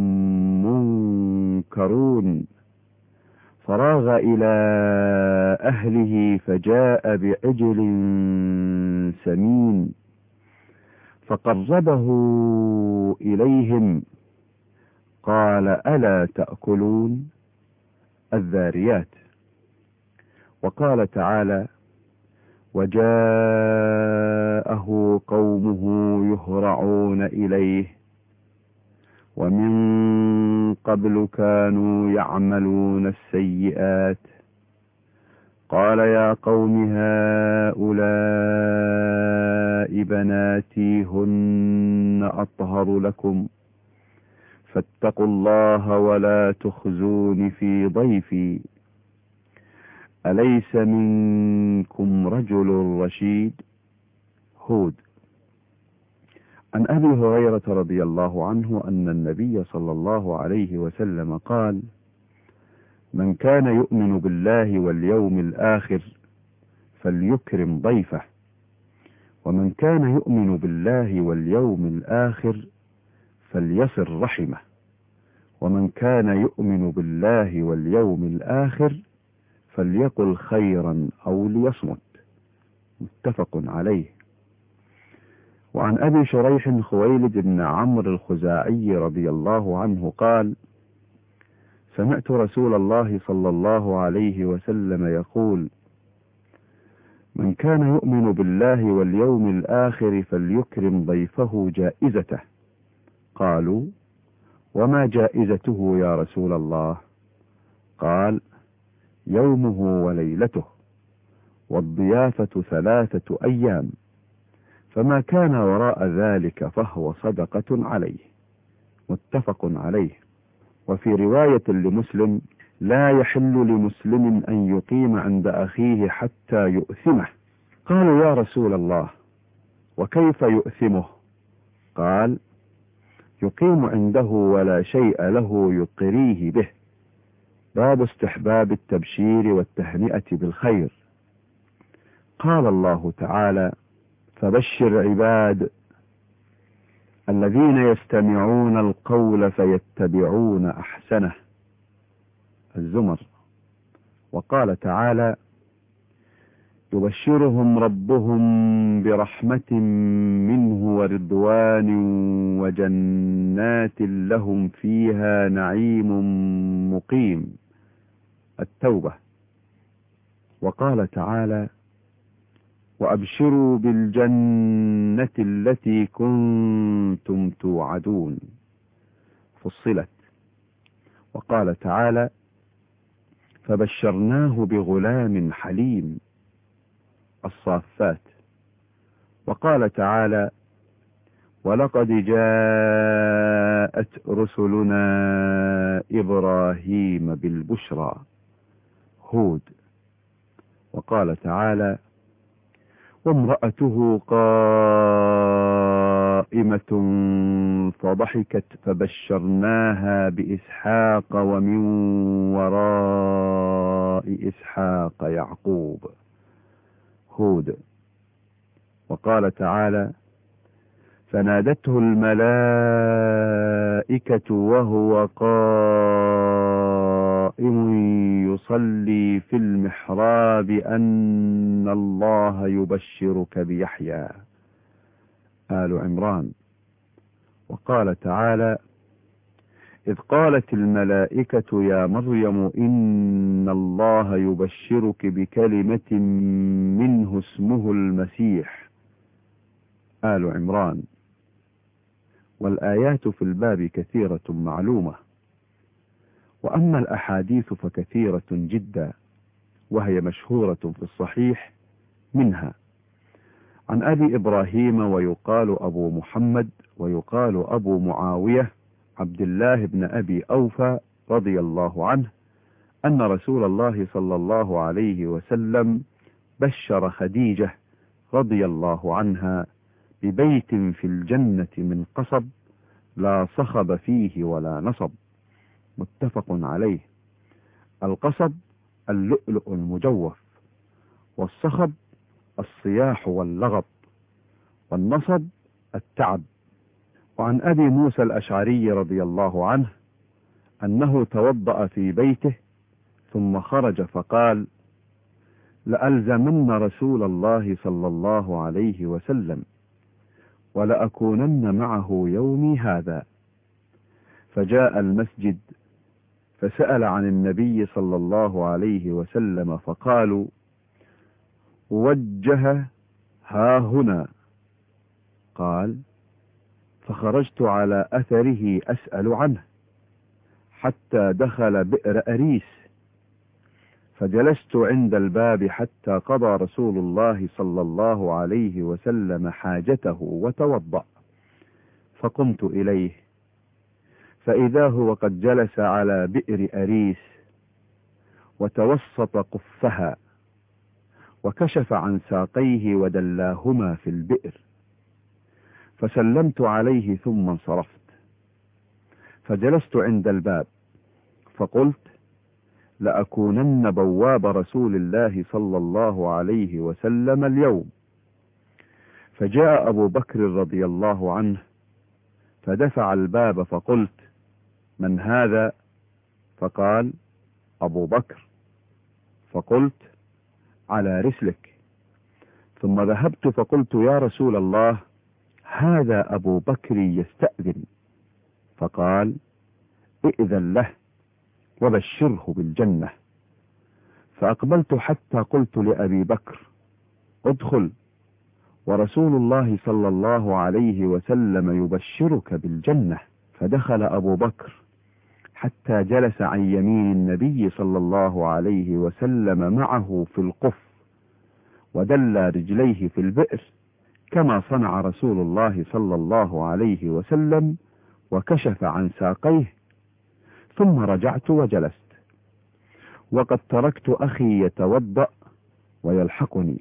منكرون، فراغ إلى أهله فجاء بعجل سمين فقربه إليهم قال ألا تأكلون؟ الذاريات. وقال تعالى: وجاءه قومه يهرعون إليه ومن قبل كانوا يعملون السيئات، قال يا قوم هؤلاء بناتي هن أطهر لكم فاتقوا الله ولا تخزون في ضيفي، أليس منكم رجل رشيد؟ هود. عن أبي هريرة رضي الله عنه أن النبي صلى الله عليه وسلم قال: من كان يؤمن بالله واليوم الآخر فليكرم ضيفه، ومن كان يؤمن بالله واليوم الآخر فليصل رحمه، ومن كان يؤمن بالله واليوم الآخر فليقل خيرا أو ليصمت. متفق عليه. وعن أبي شريح خويلد بن عمرو الخزاعي رضي الله عنه قال: سمعت رسول الله صلى الله عليه وسلم يقول: من كان يؤمن بالله واليوم الآخر فليكرم ضيفه جائزته. قالوا: وما جائزته يا رسول الله؟ قال: يومه وليلته، والضيافة 3 أيام، فما كان وراء ذلك فهو صدقة عليه. متفق عليه. وفي رواية لمسلم: لا يحل لمسلم أن يقيم عند أخيه حتى يؤثمه. قالوا: يا رسول الله، وكيف يؤثمه؟ قال: يقيم عنده ولا شيء له يقريه به. باب استحباب التبشير والتهنئة بالخير. قال الله تعالى: فبشر عباد الذين يستمعون القول فيتبعون أحسنه. الزمر. وقال تعالى: يبشرهم ربهم برحمة منه ورضوان وجنات لهم فيها نعيم مقيم. التوبة. وقال تعالى: وأبشروا بالجنة التي كنتم توعدون. فصلت. وقال تعالى: فبشرناه بغلام حليم. الصافات. وقال تعالى: ولقد جاءت رسلنا إبراهيم بالبشرى. هود. وقال تعالى: وامرأته قائمة فضحكت فبشرناها بإسحاق ومن وراء إسحاق يعقوب. هود. وقال تعالى: فنادته الملائكة وهو قائم يصلي في المحراب أن الله يبشرك بيحيى. آل عمران. وقال تعالى: إذ قالت الملائكة يا مريم إن الله يبشرك بكلمة منه اسمه المسيح. آل عمران. والآيات في الباب كثيرة معلومة، وأما الأحاديث فكثيرة جدا، وهي مشهورة في الصحيح. منها عن أبي إبراهيم ويقال أبو محمد ويقال أبو معاوية عبد الله بن أبي أوفى رضي الله عنه أن رسول الله صلى الله عليه وسلم بشر خديجة رضي الله عنها ببيت في الجنة من قصب لا صخب فيه ولا نصب. متفق عليه. القصب اللؤلؤ المجوف، والصخب الصياح واللغط، والنصب التعب. وعن أبي موسى الأشعري رضي الله عنه أنه توضأ في بيته ثم خرج فقال: لألزمن رسول الله صلى الله عليه وسلم ولأكونن معه يومي هذا. فجاء المسجد فسأل عن النبي صلى الله عليه وسلم فقالوا: وجه ها هنا. قال: فخرجت على أثره أسأل عنه حتى دخل بئر أريس، فجلست عند الباب حتى قضى رسول الله صلى الله عليه وسلم حاجته وتوضأ، فقمت إليه فإذا هو قد جلس على بئر أريس وتوسط قفها وكشف عن ساقيه ودلاهما في البئر، فسلمت عليه ثم انصرفت، فجلست عند الباب فقلت: لأكونن بواب رسول الله صلى الله عليه وسلم اليوم. فجاء أبو بكر رضي الله عنه فدفع الباب فقلت: من هذا؟ فقال: أبو بكر. فقلت: على رسلك. ثم ذهبت فقلت: يا رسول الله، هذا أبو بكر يستأذن. فقال: ائذن له وبشره بالجنة. فأقبلت حتى قلت لأبي بكر: ادخل، ورسول الله صلى الله عليه وسلم يبشرك بالجنة. فدخل أبو بكر حتى جلس عن يمين النبي صلى الله عليه وسلم معه في القف، ودل رجليه في البئر كما صنع رسول الله صلى الله عليه وسلم، وكشف عن ساقيه، ثم رجعت وجلست، وقد تركت أخي يتوضأ ويلحقني،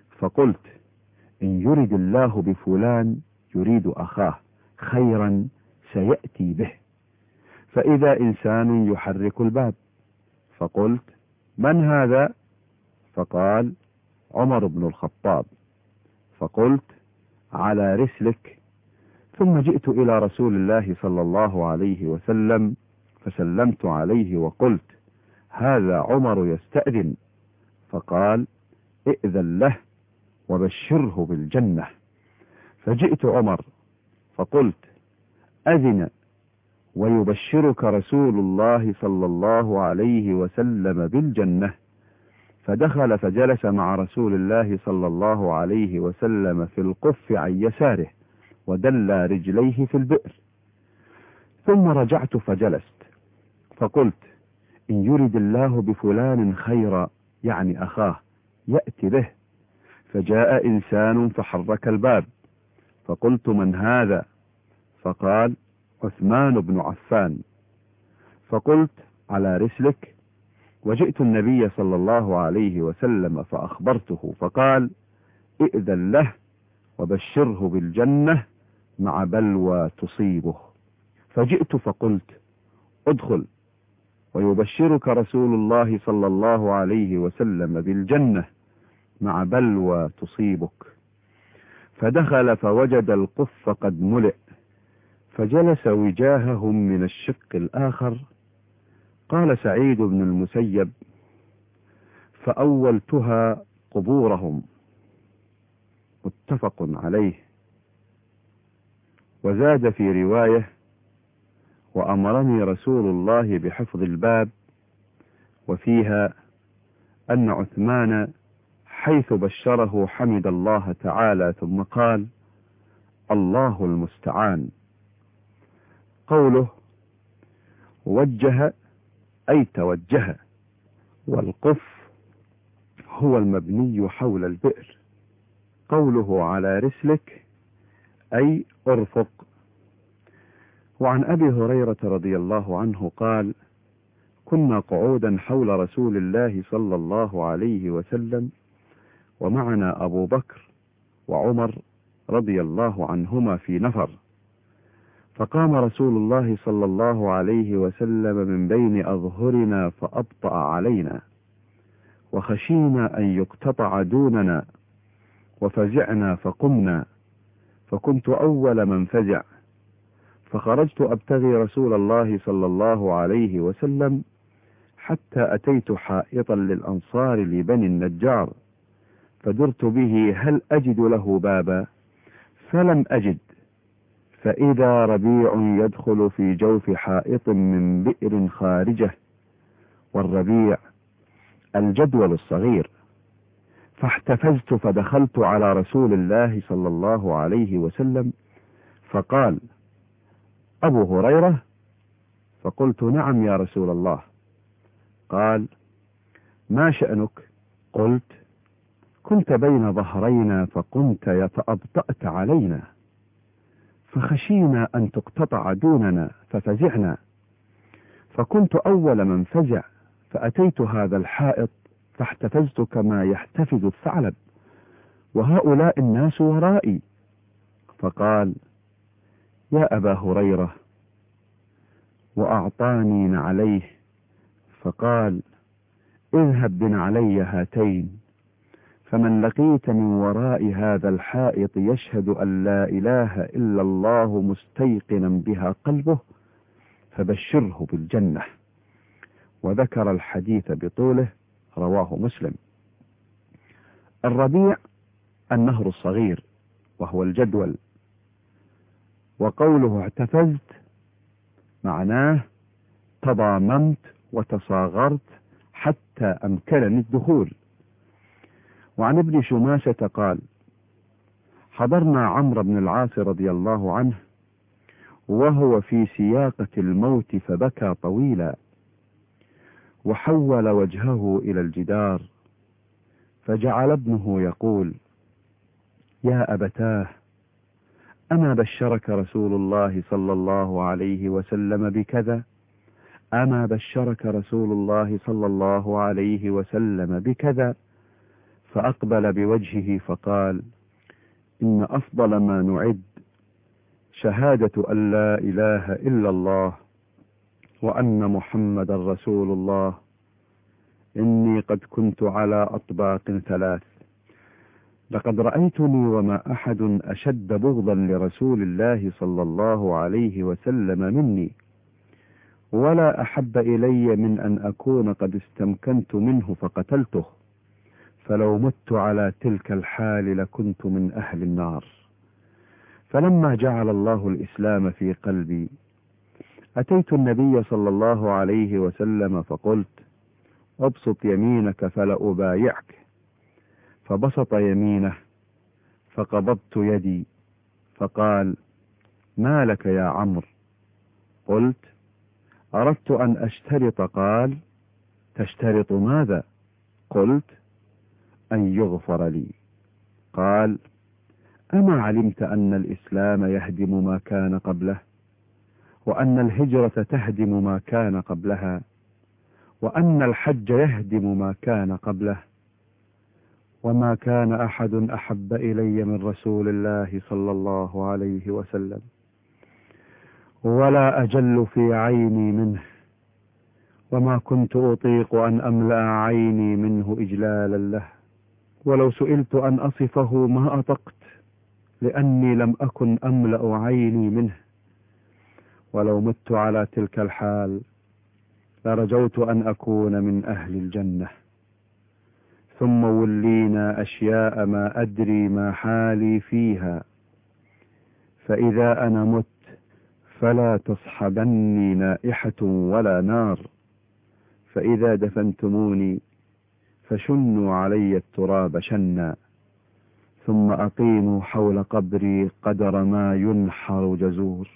فقلت: إن يرد الله بفلان يريد أخاه خيرا سيأتي به. فإذا إنسان يحرك الباب، فقلت: من هذا؟ فقال: عمر بن الخطاب. فقلت: على رسلك. ثم جئت إلى رسول الله صلى الله عليه وسلم فسلمت عليه وقلت: هذا عمر يستأذن. فقال: ائذن له وبشره بالجنة. فجئت عمر فقلت: أذن ويبشرك رسول الله صلى الله عليه وسلم بالجنة. فدخل فجلس مع رسول الله صلى الله عليه وسلم في القف عن يساره، ودلى رجليه في البئر. ثم رجعت فجلست، فقلت: إن يرد الله بفلان خيرا، يعني أخاه، يأتي به. فجاء إنسان فحرك الباب، فقلت: من هذا؟ فقال: عثمان بن عفان. فقلت: على رسلك. وجئت النبي صلى الله عليه وسلم فأخبرته، فقال: ائذن له وبشره بالجنة مع بلوى تصيبه. فجئت فقلت: ادخل ويبشرك رسول الله صلى الله عليه وسلم بالجنة مع بلوى تصيبك. فدخل فوجد القف قد ملئ، فجلس وجاههم من الشق الآخر. قال سعيد بن المسيب: فأولتها قبورهم. متفق عليه. وزاد في رواية: وأمرني رسول الله بحفظ الباب. وفيها أن عثمان حيث بشره حمد الله تعالى ثم قال: الله المستعان. قوله وجه أي توجه، والقف هو المبني حول البئر. قوله على رسلك أي أرفق. وعن أبي هريرة رضي الله عنه قال: كنا قعودا حول رسول الله صلى الله عليه وسلم، ومعنا أبو بكر وعمر رضي الله عنهما في نفر. فقام رسول الله صلى الله عليه وسلم من بين أظهرنا فأبطأ علينا، وخشينا أن يقتطع دوننا، وفزعنا فقمنا، فكنت أول من فزع، فخرجت أبتغي رسول الله صلى الله عليه وسلم حتى أتيت حائطا للأنصار لبني النجار، فدرت به هل أجد له بابا، فلم أجد، فإذا ربيع يدخل في جوف حائط من بئر خارجه، والربيع الجدول الصغير. فاحتفزت فدخلت على رسول الله صلى الله عليه وسلم، فقال: أبو هريرة؟ فقلت: نعم يا رسول الله. قال: ما شأنك؟ قلت: كنت بين ظهرينا فقمت فأبطأت علينا، فخشينا أن تقتطع دوننا ففزعنا، فكنت أول من فزع، فأتيت هذا الحائط فاحتفزت كما يحتفز الثعلب، وهؤلاء الناس ورائي. فقال: يا أبا هريرة، وأعطاني نعليه، فقال: اذهب بنعلي هاتين، فمن لقيت من وراء هذا الحائط يشهد أن لا إله إلا الله مستيقنا بها قلبه، فبشره بالجنة. وذكر الحديث بطوله، رواه مسلم. الربيع النهر الصغير وهو الجدول. وقوله احتفزت معناه تضاممت وتصاغرت حتى أمكنني الدخول. وعن ابن شماسة قال: حضرنا عمرو بن العاص رضي الله عنه وهو في سياقة الموت فبكى طويلا، وحول وجهه إلى الجدار، فجعل ابنه يقول: يا أبتاه، أما بشرك رسول الله صلى الله عليه وسلم بكذا؟ أما بشرك رسول الله صلى الله عليه وسلم بكذا؟ فأقبل بوجهه فقال: إن أفضل ما نعد شهادة أن لا إله إلا الله وأن محمد رسول الله. إني قد كنت على أطباق 3. لقد رأيتني وما أحد أشد بغضا لرسول الله صلى الله عليه وسلم مني، ولا أحب إلي من أن أكون قد استمكنت منه فقتلته، فلو مت على تلك الحال لكنت من أهل النار. فلما جعل الله الإسلام في قلبي أتيت النبي صلى الله عليه وسلم فقلت: ابسط يمينك فلأبايعك. فبسط يمينه فقبضت يدي فقال: ما لك يا عمرو؟ قلت: أردت أن أشترط. قال: تشترط ماذا؟ قلت: أن يغفر لي. قال: أما علمت أن الإسلام يهدم ما كان قبله، وأن الهجرة تهدم ما كان قبلها، وأن الحج يهدم ما كان قبله؟ وما كان أحد أحب إلي من رسول الله صلى الله عليه وسلم، ولا أجل في عيني منه، وما كنت أطيق أن أملأ عيني منه إجلالا له، ولو سئلت أن أصفه ما أطقت، لأني لم أكن أملأ عيني منه. ولو مت على تلك الحال لرجوت أن أكون من أهل الجنة. ثم ولينا أشياء ما أدري ما حالي فيها، فإذا أنا مت فلا تصحبني نائحة ولا نار، فإذا دفنتموني فشنوا علي التراب شنا، ثم أقيموا حول قبري قدر ما ينحر جزور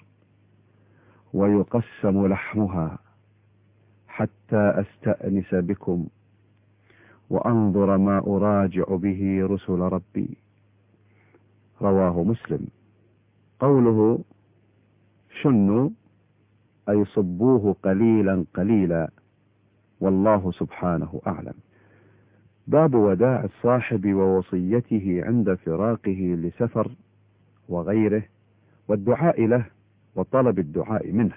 ويقسم لحمها، حتى أستأنس بكم وأنظر ما أراجع به رسل ربي. رواه مسلم. قوله شنوا أي صبوه قليلا قليلا، والله سبحانه أعلم. باب وداع الصاحب ووصيته عند فراقه لسفر وغيره، والدعاء له وطلب الدعاء منه.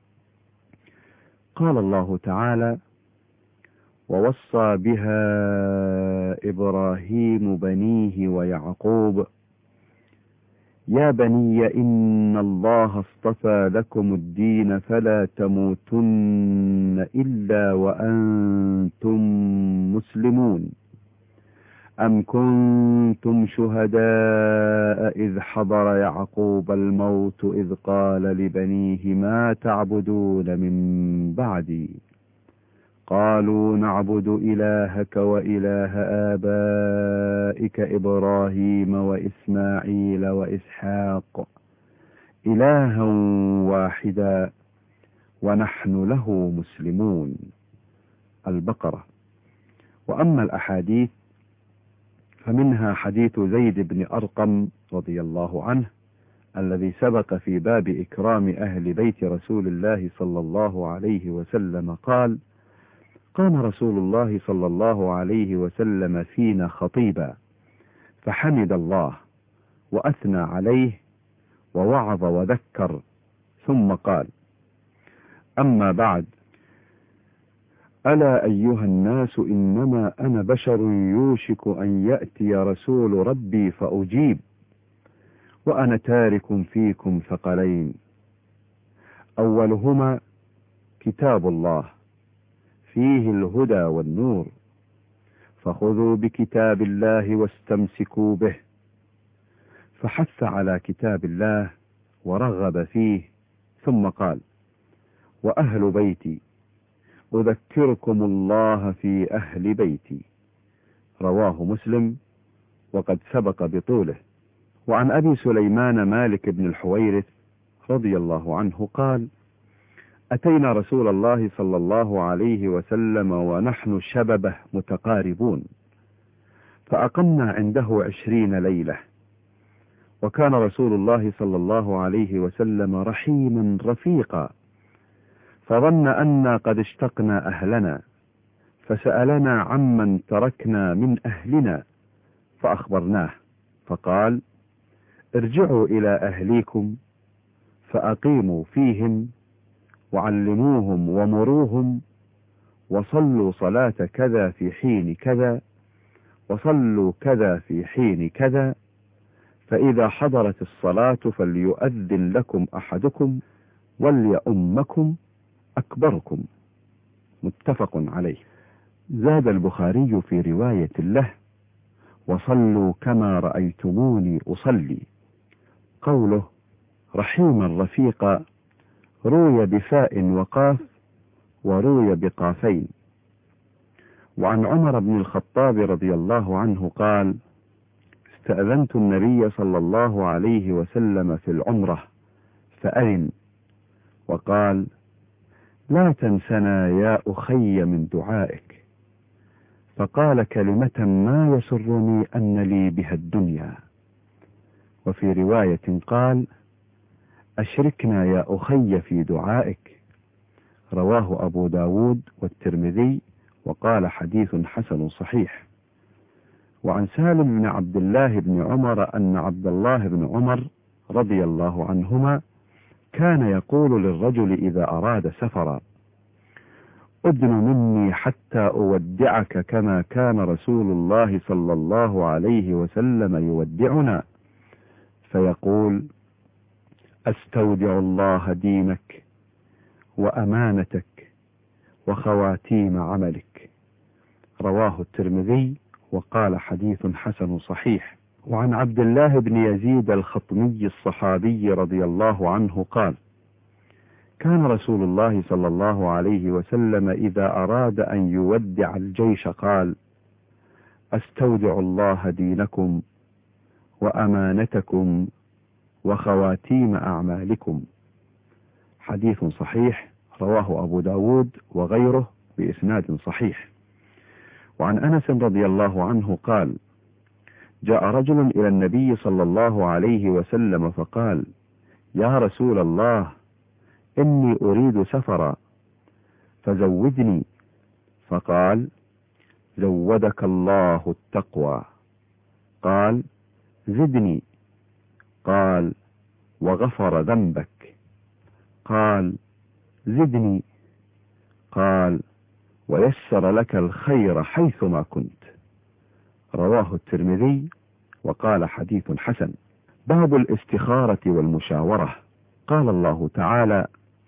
قال الله تعالى: ووصى بها إبراهيم بنيه ويعقوب يا بني إن الله اصطفى لكم الدين فلا تموتن إلا وأنتم مسلمون. أم كنتم شهداء إذ حضر يعقوب الموت إذ قال لبنيه ما تعبدون من بعدي؟ قالوا نعبد إلهك وإله آبائك إبراهيم وإسماعيل وإسحاق إلها واحدا ونحن له مسلمون. البقرة. وأما الأحاديث فمنها حديث زيد بن أرقم رضي الله عنه الذي سبق في باب إكرام أهل بيت رسول الله صلى الله عليه وسلم قال: قام رسول الله صلى الله عليه وسلم فينا خطيبا فحمد الله وأثنى عليه ووعظ وذكر، ثم قال: أما بعد، ألا أيها الناس إنما أنا بشر يوشك أن يأتي رسول ربي فأجيب، وأنا تارك فيكم ثقلين، أولهما كتاب الله فيه الهدى والنور، فخذوا بكتاب الله واستمسكوا به. فحث على كتاب الله ورغب فيه، ثم قال: وأهل بيتي أذكركم الله في أهل بيتي. رواه مسلم وقد سبق بطوله. وعن أبي سليمان مالك بن الحويرث رضي الله عنه قال: أتينا رسول الله صلى الله عليه وسلم ونحن شببه متقاربون، فأقمنا عنده 20 ليلة، وكان رسول الله صلى الله عليه وسلم رحيما رفيقا، فظن أنا قد اشتقنا أهلنا، فسألنا عمن تركنا من أهلنا فأخبرناه، فقال: ارجعوا إلى أهليكم فأقيموا فيهم وعلموهم ومروهم، وصلوا صلاة كذا في حين كذا، وصلوا كذا في حين كذا، فإذا حضرت الصلاة فليؤذن لكم أحدكم وليؤمكم أكبركم. متفق عليه. زاد البخاري في رواية له: وصلوا كما رأيتموني أصلي. قوله رحيما رفيقا روي بفاء وقاف، وروي بقافين. وعن عمر بن الخطاب رضي الله عنه قال: استأذنت النبي صلى الله عليه وسلم في العمرة فأذن، وقال: لا تنسنا يا أخي من دعائك. فقال كلمة ما يسرني أن لي بها الدنيا. وفي رواية قال: أشركنا يا أخي في دعائك. رواه أبو داود والترمذي، وقال حديث حسن صحيح. وعن سالم بن عبد الله بن عمر أن عبد الله بن عمر رضي الله عنهما كان يقول للرجل إذا أراد سفرا: أدن مني حتى أودعك كما كان رسول الله صلى الله عليه وسلم يودعنا. فيقول: أستودع الله دينك وأمانتك وخواتيم عملك. رواه الترمذي، وقال حديث حسن صحيح. وعن عبد الله بن يزيد الخطمي الصحابي رضي الله عنه قال: كان رسول الله صلى الله عليه وسلم إذا أراد أن يودع الجيش قال: أستودع الله دينكم وأمانتكم وخواتيم أعمالكم. حديث صحيح، رواه أبو داود وغيره بإسناد صحيح. وعن أنس رضي الله عنه قال: جاء رجل إلى النبي صلى الله عليه وسلم فقال: يا رسول الله، إني أريد سفرا فزودني. فقال: زودك الله التقوى. قال: زدني. قال: وغفر ذنبك. قال: زدني. قال: ويسر لك الخير حيثما كنت. رواه الترمذي، وقال حديث حسن. باب الاستخارة والمشاورة. قال الله تعالى: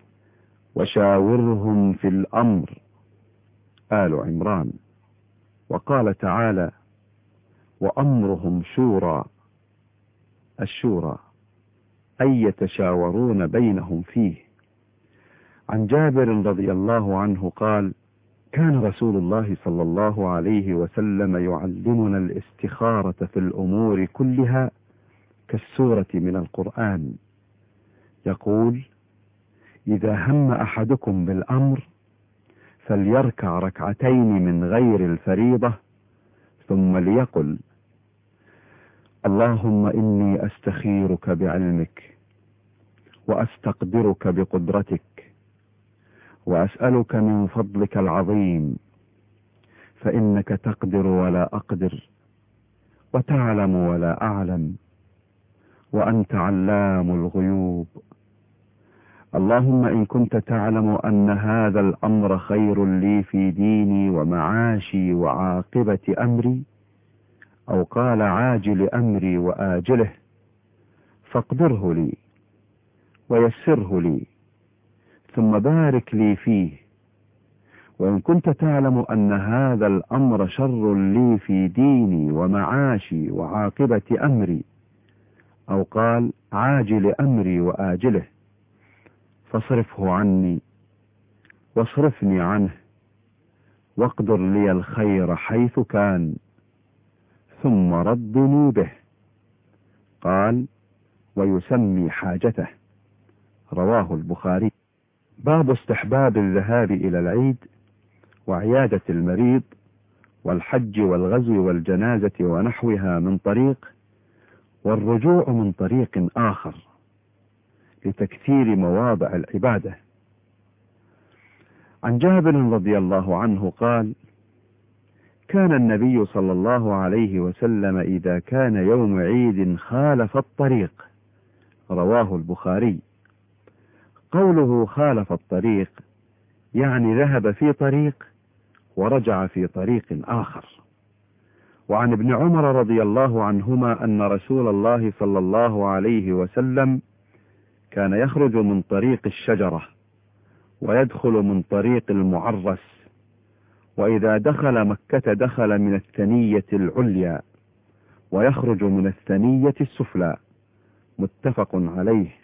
وشاورهم في الأمر، آل عمران. وقال تعالى: وأمرهم شورى، الشورى، أي يتشاورون بينهم فيه. عن جابر رضي الله عنه قال: كان رسول الله صلى الله عليه وسلم يعلمنا الاستخارة في الأمور كلها كالسورة من القرآن. يقول: إذا هم أحدكم بالأمر فليركع ركعتين من غير الفريضة، ثم ليقل: اللهم إني أستخيرك بعلمك، وأستقدرك بقدرتك، وأسألك من فضلك العظيم، فإنك تقدر ولا أقدر، وتعلم ولا أعلم، وأنت علام الغيوب. اللهم إن كنت تعلم أن هذا الأمر خير لي في ديني ومعاشي وعاقبة أمري، أو قال عاجل أمري وآجله، فاقدره لي ويسره لي، ثم بارك لي فيه. وإن كنت تعلم أن هذا الأمر شر لي في ديني ومعاشي وعاقبة أمري، أو قال عاجل أمري وآجله، فاصرفه عني واصرفني عنه، واقدر لي الخير حيث كان، ثم ردني به. قال: ويسمي حاجته. رواه البخاري. باب استحباب الذهاب إلى العيد وعيادة المريض والحج والغزو والجنازة ونحوها من طريق، والرجوع من طريق آخر، لتكثير مواضع العبادة. عن جابر رضي الله عنه قال: كان النبي صلى الله عليه وسلم إذا كان يوم عيد خالف الطريق. رواه البخاري. قوله خالف الطريق يعني ذهب في طريق ورجع في طريق آخر. وعن ابن عمر رضي الله عنهما أن رسول الله صلى الله عليه وسلم كان يخرج من طريق الشجرة ويدخل من طريق المعرس، وإذا دخل مكة دخل من الثنية العليا ويخرج من الثنية السفلى. متفق عليه.